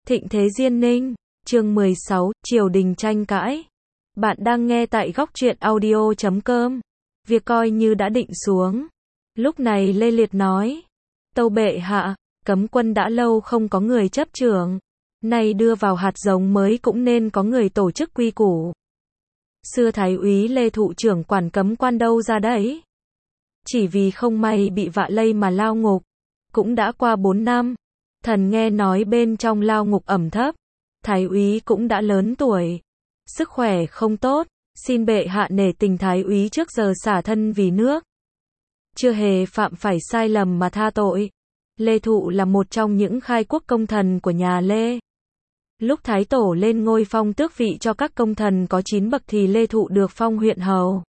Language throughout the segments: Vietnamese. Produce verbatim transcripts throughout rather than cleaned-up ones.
Thịnh thế Diên Ninh, chương mười sáu, triều đình tranh cãi. Bạn đang nghe tại góc truyện audio chấm com. Việc coi như đã định xuống. Lúc này Lê Liệt nói, tâu bệ hạ, cấm quân đã lâu không có người chấp trưởng. Nay đưa vào hạt giống mới cũng nên có người tổ chức quy củ. Xưa Thái úy Lê Thụ trưởng quản cấm quan đâu ra đấy. Chỉ vì không may bị vạ lây mà lao ngục. Cũng đã qua bốn năm. Thần nghe nói bên trong lao ngục ẩm thấp. Thái úy cũng đã lớn tuổi. Sức khỏe không tốt. Xin bệ hạ nể tình thái úy trước giờ xả thân vì nước. Chưa hề phạm phải sai lầm mà tha tội. Lê Thụ là một trong những khai quốc công thần của nhà Lê. Lúc Thái Tổ lên ngôi phong tước vị cho các công thần có chín bậc thì Lê Thụ được phong huyện hầu.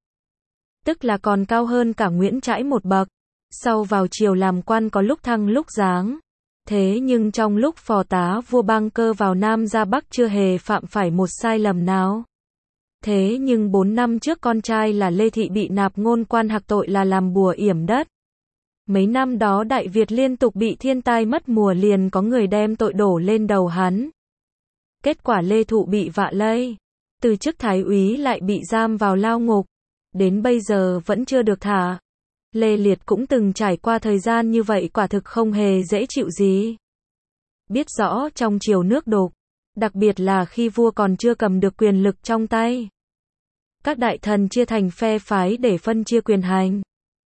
Tức là còn cao hơn cả Nguyễn Trãi một bậc. Sau vào triều làm quan có lúc thăng lúc giáng. Thế nhưng trong lúc phò tá vua Bang Cơ vào Nam ra Bắc chưa hề phạm phải một sai lầm nào. Thế nhưng bốn năm trước con trai là Lê Thị bị nạp ngôn quan hạc tội là làm bùa yểm đất. Mấy năm đó Đại Việt liên tục bị thiên tai mất mùa liền có người đem tội đổ lên đầu hắn. Kết quả Lê Thụ bị vạ lây. Từ chức thái úy lại bị giam vào lao ngục. Đến bây giờ vẫn chưa được thả. Lê Liệt cũng từng trải qua thời gian như vậy quả thực không hề dễ chịu gì. Biết rõ trong triều nước đục, đặc biệt là khi vua còn chưa cầm được quyền lực trong tay. Các đại thần chia thành phe phái để phân chia quyền hành.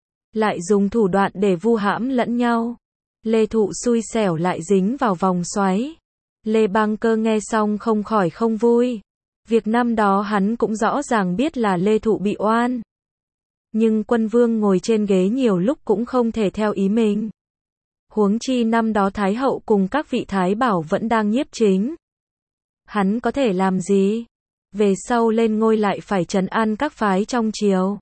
Lại dùng thủ đoạn để vu hãm lẫn nhau. Lê Thụ xui xẻo lại dính vào vòng xoáy. Lê Bang Cơ nghe xong không khỏi không vui. Việc năm đó hắn cũng rõ ràng biết là Lê Thụ bị oan. Nhưng quân vương ngồi trên ghế nhiều lúc cũng không thể theo ý mình. Huống chi năm đó Thái hậu cùng các vị Thái bảo vẫn đang nhiếp chính. Hắn có thể làm gì? Về sau lên ngôi lại phải trấn an các phái trong triều.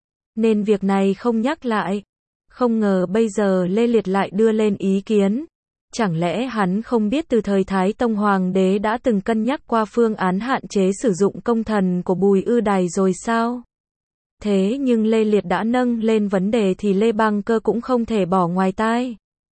Nên việc này không nhắc lại. Không ngờ bây giờ Lê Liệt lại đưa lên ý kiến. Chẳng lẽ hắn không biết từ thời Thái Tông Hoàng đế đã từng cân nhắc qua phương án hạn chế sử dụng công thần của Bùi Ư Đài rồi sao? Thế nhưng Lê Liệt đã nâng lên vấn đề thì Lê Bang Cơ cũng không thể bỏ ngoài tai.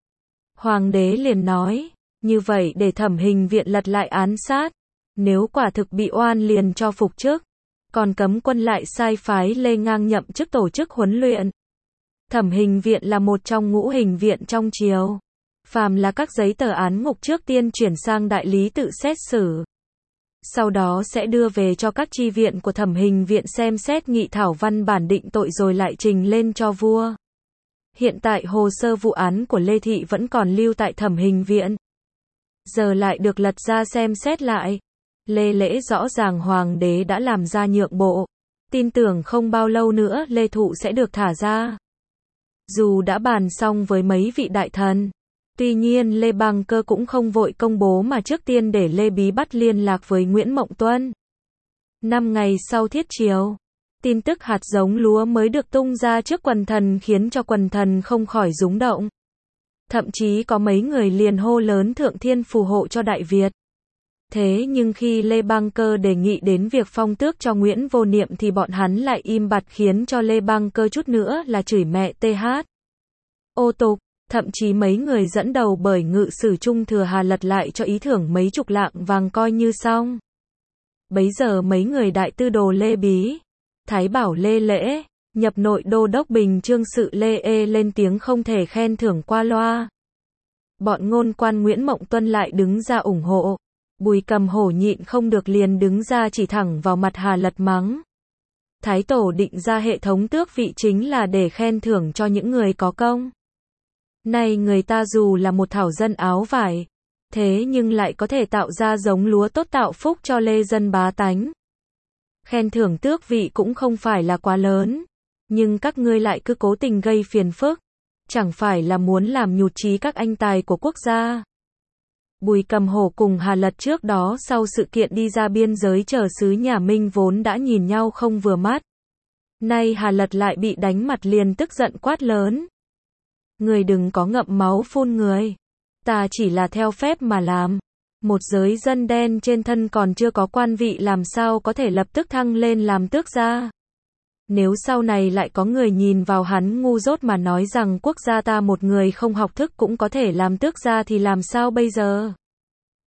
Hoàng đế liền nói, như vậy để Thẩm Hình viện lật lại án sát. Nếu quả thực bị oan liền cho phục chức. Còn cấm quân lại sai phái Lê ngang nhậm chức tổ chức huấn luyện. Thẩm Hình viện là một trong ngũ hình viện trong triều. Phàm là các giấy tờ án ngục trước tiên chuyển sang đại lý tự xét xử. Sau đó sẽ đưa về cho các chi viện của Thẩm Hình viện xem xét nghị thảo văn bản định tội rồi lại trình lên cho vua. Hiện tại hồ sơ vụ án của Lê Thị vẫn còn lưu tại Thẩm Hình viện. Giờ lại được lật ra xem xét lại. Lê Lễ rõ ràng hoàng đế đã làm ra nhượng bộ. Tin tưởng không bao lâu nữa Lê Thụ sẽ được thả ra. Dù đã bàn xong với mấy vị đại thần. Tuy nhiên Lê Bang Cơ cũng không vội công bố mà trước tiên để Lê Bí bắt liên lạc với Nguyễn Mộng Tuân. Năm ngày sau thiết triều, tin tức hạt giống lúa mới được tung ra trước quần thần khiến cho quần thần không khỏi rúng động. Thậm chí có mấy người liền hô lớn thượng thiên phù hộ cho Đại Việt. Thế nhưng khi Lê Bang Cơ đề nghị đến việc phong tước cho Nguyễn Vô Niệm thì bọn hắn lại im bặt khiến cho Lê Bang Cơ chút nữa là chửi mẹ tê hát. Ô tục. Thậm chí mấy người dẫn đầu bởi ngự sử Trung Thừa Hà lật lại cho ý thưởng mấy chục lạng vàng coi như xong. Bấy giờ mấy người đại tư đồ Lê Bí, Thái bảo Lê Lễ, nhập nội đô đốc Bình Chương sự Lê Ê lên tiếng không thể khen thưởng qua loa. Bọn ngôn quan Nguyễn Mộng Tuân lại đứng ra ủng hộ. Bùi Cầm hổ nhịn không được liền đứng ra chỉ thẳng vào mặt Hà lật mắng. Thái Tổ định ra hệ thống tước vị chính là để khen thưởng cho những người có công. Nay người ta dù là một thảo dân áo vải, thế nhưng lại có thể tạo ra giống lúa tốt tạo phúc cho lê dân bá tánh. Khen thưởng tước vị cũng không phải là quá lớn, nhưng các ngươi lại cứ cố tình gây phiền phức, chẳng phải là muốn làm nhụt chí các anh tài của quốc gia. Bùi Cầm hổ cùng Hà Lật trước đó sau sự kiện đi ra biên giới chờ sứ nhà Minh vốn đã nhìn nhau không vừa mắt. Nay Hà Lật lại bị đánh mặt liền tức giận quát lớn. Người đừng có ngậm máu phun người. Ta chỉ là theo phép mà làm. Một giới dân đen trên thân còn chưa có quan vị làm sao có thể lập tức thăng lên làm tước gia. Nếu sau này lại có người nhìn vào hắn ngu dốt mà nói rằng quốc gia ta một người không học thức cũng có thể làm tước gia thì làm sao bây giờ?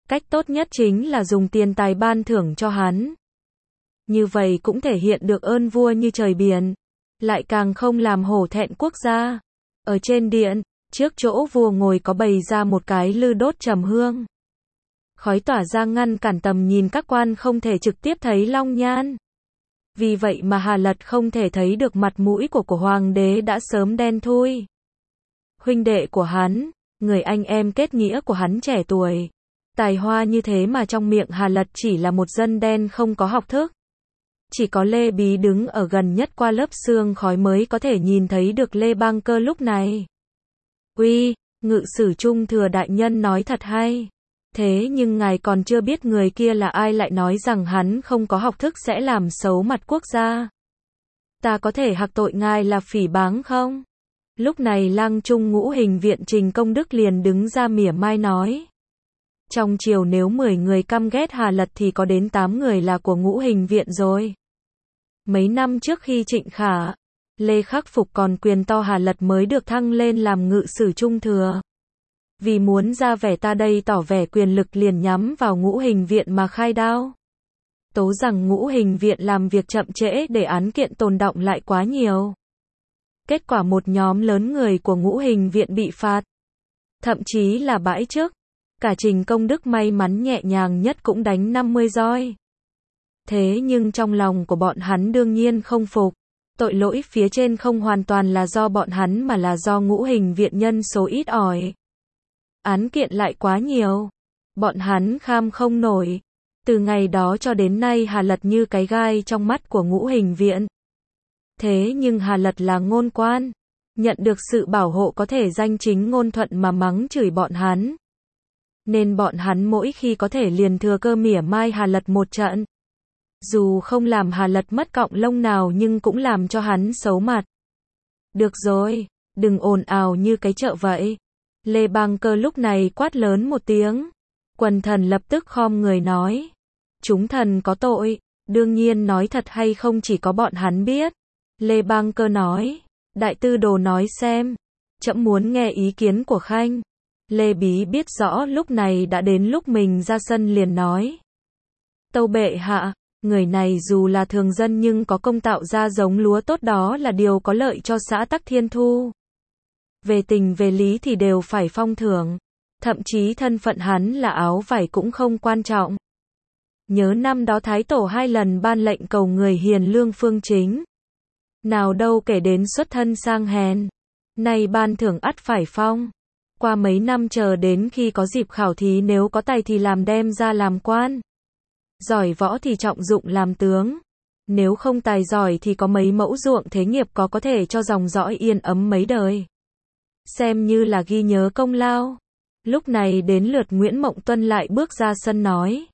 Cách tốt nhất chính là dùng tiền tài ban thưởng cho hắn. Như vậy cũng thể hiện được ơn vua như trời biển, lại càng không làm hổ thẹn quốc gia. Ở trên điện, trước chỗ vua ngồi có bày ra một cái lư đốt trầm hương. Khói tỏa ra ngăn cản tầm nhìn các quan không thể trực tiếp thấy long nhan. Vì vậy mà Hà Lật không thể thấy được mặt mũi của của hoàng đế đã sớm đen thui. Huynh đệ của hắn, người anh em kết nghĩa của hắn trẻ tuổi, tài hoa như thế mà trong miệng Hà Lật chỉ là một dân đen không có học thức. Chỉ có Lê Bí đứng ở gần nhất qua lớp sương khói mới có thể nhìn thấy được Lê Bang Cơ lúc này. Uy, ngự sử trung thừa đại nhân nói thật hay. Thế nhưng ngài còn chưa biết người kia là ai lại nói rằng hắn không có học thức sẽ làm xấu mặt quốc gia. Ta có thể hạc tội ngài là phỉ báng không? Lúc này Lang Trung Ngũ Hình Viện Trình Công Đức liền đứng ra mỉa mai nói. Trong triều nếu mười người căm ghét Hà Lật thì có đến tám người là của Ngũ Hình Viện rồi. Mấy năm trước khi Trịnh Khả, Lê Khắc Phục còn quyền to Hà Lật mới được thăng lên làm ngự sử trung thừa. Vì muốn ra vẻ ta đây tỏ vẻ quyền lực liền nhắm vào Ngũ Hình Viện mà khai đao. Tố rằng Ngũ Hình Viện làm việc chậm trễ để án kiện tồn đọng lại quá nhiều. Kết quả một nhóm lớn người của Ngũ Hình Viện bị phạt. Thậm chí là bãi chức. Cả Trình Công Đức may mắn nhẹ nhàng nhất cũng đánh năm mươi roi. Thế nhưng trong lòng của bọn hắn đương nhiên không phục. Tội lỗi phía trên không hoàn toàn là do bọn hắn mà là do Ngũ Hình Viện nhân số ít ỏi. Án kiện lại quá nhiều. Bọn hắn kham không nổi. Từ ngày đó cho đến nay Hà Lật như cái gai trong mắt của Ngũ Hình Viện. Thế nhưng Hà Lật là ngôn quan. Nhận được sự bảo hộ có thể danh chính ngôn thuận mà mắng chửi bọn hắn. Nên bọn hắn mỗi khi có thể liền thừa cơ mỉa mai Hà Lật một trận. Dù không làm Hà Lật mất cọng lông nào nhưng cũng làm cho hắn xấu mặt. Được rồi, đừng ồn ào như cái chợ vậy. Lê Bang Cơ lúc này quát lớn một tiếng. Quần thần lập tức khom người nói. Chúng thần có tội, đương nhiên nói thật hay không chỉ có bọn hắn biết. Lê Bang Cơ nói. Đại tư đồ nói xem. Trẫm muốn nghe ý kiến của Khanh. Lê Bí biết rõ lúc này đã đến lúc mình ra sân liền nói. Tâu bệ hạ, người này dù là thường dân nhưng có công tạo ra giống lúa tốt đó là điều có lợi cho xã Tắc Thiên Thu. Về tình về lý thì đều phải phong thưởng. Thậm chí thân phận hắn là áo vải cũng không quan trọng. Nhớ năm đó Thái Tổ hai lần ban lệnh cầu người hiền lương phương chính. Nào đâu kể đến xuất thân sang hèn. Nay ban thưởng ắt phải phong. Qua mấy năm chờ đến khi có dịp khảo thí nếu có tài thì làm đem ra làm quan. Giỏi võ thì trọng dụng làm tướng. Nếu không tài giỏi thì có mấy mẫu ruộng thế nghiệp có có thể cho dòng dõi yên ấm mấy đời. Xem như là ghi nhớ công lao. Lúc này đến lượt Nguyễn Mộng Tuân lại bước ra sân nói.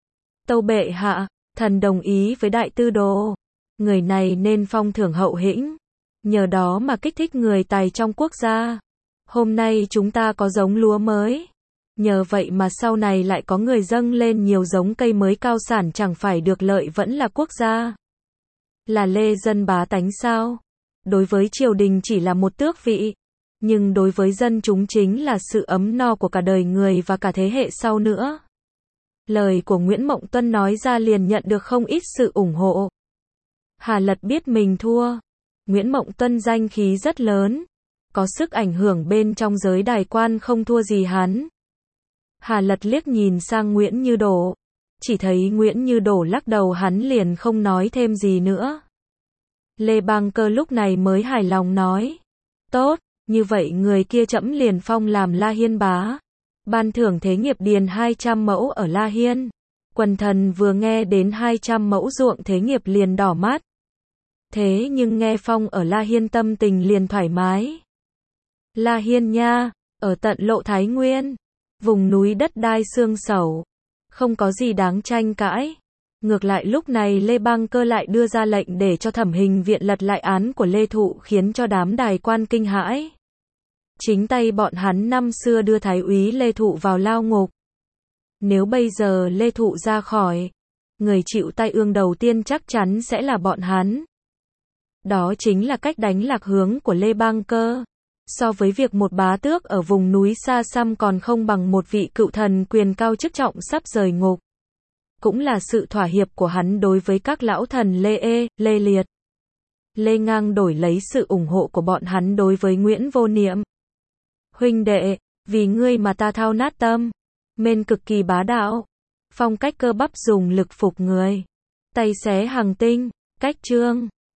Tâu bệ hạ, thần đồng ý với đại tư đồ. Người này nên phong thưởng hậu hĩnh. Nhờ đó mà kích thích người tài trong quốc gia. Hôm nay chúng ta có giống lúa mới. Nhờ vậy mà sau này lại có người dâng lên nhiều giống cây mới cao sản chẳng phải được lợi vẫn là quốc gia. Là lê dân bá tánh sao? Đối với triều đình chỉ là một tước vị. Nhưng đối với dân chúng chính là sự ấm no của cả đời người và cả thế hệ sau nữa. Lời của Nguyễn Mộng Tuân nói ra liền nhận được không ít sự ủng hộ. Hà Lật biết mình thua. Nguyễn Mộng Tuân danh khí rất lớn. Có sức ảnh hưởng bên trong giới đài quan không thua gì hắn. Hà Lật liếc nhìn sang Nguyễn Như Đổ. Chỉ thấy Nguyễn Như Đổ lắc đầu hắn liền không nói thêm gì nữa. Lê Bang Cơ lúc này mới hài lòng nói. Tốt, như vậy người kia trẫm liền phong làm La Hiên bá. Ban thưởng thế nghiệp điền hai trăm mẫu ở La Hiên. Quần thần vừa nghe đến hai trăm mẫu ruộng thế nghiệp liền đỏ mắt. Thế nhưng nghe phong ở La Hiên tâm tình liền thoải mái. La Hiên nha, ở tận Lộ Thái Nguyên. Vùng núi đất đai xương sẩu. Không có gì đáng tranh cãi. Ngược lại lúc này Lê Bang Cơ lại đưa ra lệnh để cho Thẩm Hình Viện lật lại án của Lê Thụ khiến cho đám đài quan kinh hãi. Chính tay bọn hắn năm xưa đưa Thái úy Lê Thụ vào lao ngục. Nếu bây giờ Lê Thụ ra khỏi, người chịu tai ương đầu tiên chắc chắn sẽ là bọn hắn. Đó chính là cách đánh lạc hướng của Lê Bang Cơ. So với việc một bá tước ở vùng núi xa xăm còn không bằng một vị cựu thần quyền cao chức trọng sắp rời ngục. Cũng là sự thỏa hiệp của hắn đối với các lão thần Lê Ê, Lê Liệt. Lê Ngang đổi lấy sự ủng hộ của bọn hắn đối với Nguyễn Vô Niệm. Huynh đệ, vì ngươi mà ta thao nát tâm. Mên cực kỳ bá đạo. Phong cách cơ bắp dùng lực phục người. Tay xé hàng tinh. Cách chương.